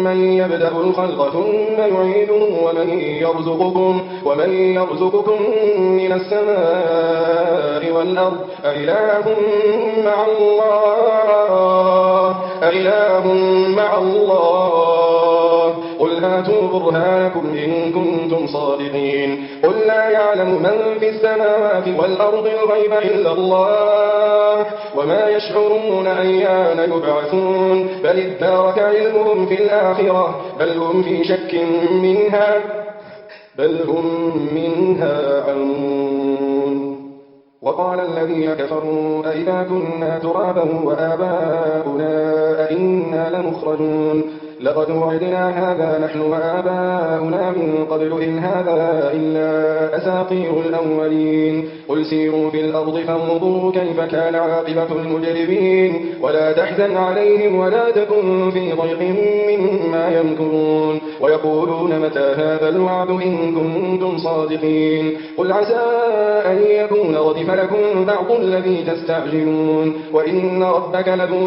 أَمَّن يَبْدَأُ الْخَلْقَ ثُمَّ يُعِيدُهُ وَمَن يَرْزُقُكُم مِّنَ السَّمَاءِ وَالْأَرْضِ أَإِلَٰهٌ مَّعَ اللَّهِ قُلْ هَاتُوا بُرْهَانَكُمْ إِن كُنتُمْ صَادِقِينَ قُل لَّا يَعْلَمُ مَن فِي السَّمَاوَاتِ وَالْأَرْضِ الْغَيْبَ إِلَّا اللَّهُ وَمَا يَشْعُرُونَ أَيَّانَ يُبْعَثُونَ بَلِ ادَّارَكَ عِلْمُهُمْ فِي الْآخِرَةِ بَلْ هُمْ في شَكٍّ منها عمون وقال الذين كفروا أئذا كنا ترابا وآباؤنا أئنا لمخرجون لقد وعدنا هذا نحن وآباؤنا من قبل إن هذا إلا أساطير الأولين قل سيروا في الأرض فانظروا كيف كان عاقبة المجرمين ولا تحزن عليهم ولا تكن في ضيق مما يمكرون ويقولون متى هذا الوعد إن كنتم صادقين قل عسى أن يكون ردف لكم بعض الذي تستعجلون وإن ربك لذو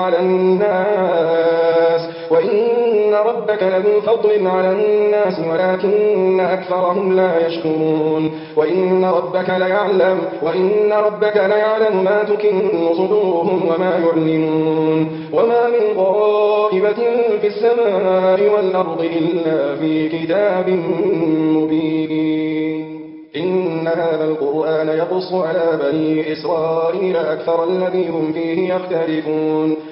فضل على الناس ولكن أكثرهم لا يشكرون وإن ربك ليعلم ما تكن صدورهم وما يعلنون وما من غائبة في السماء والأرض إلا في كتاب مبين إن هذا القرآن يقص على بني إسرائيل أكثر الذي هم فيه يختلفون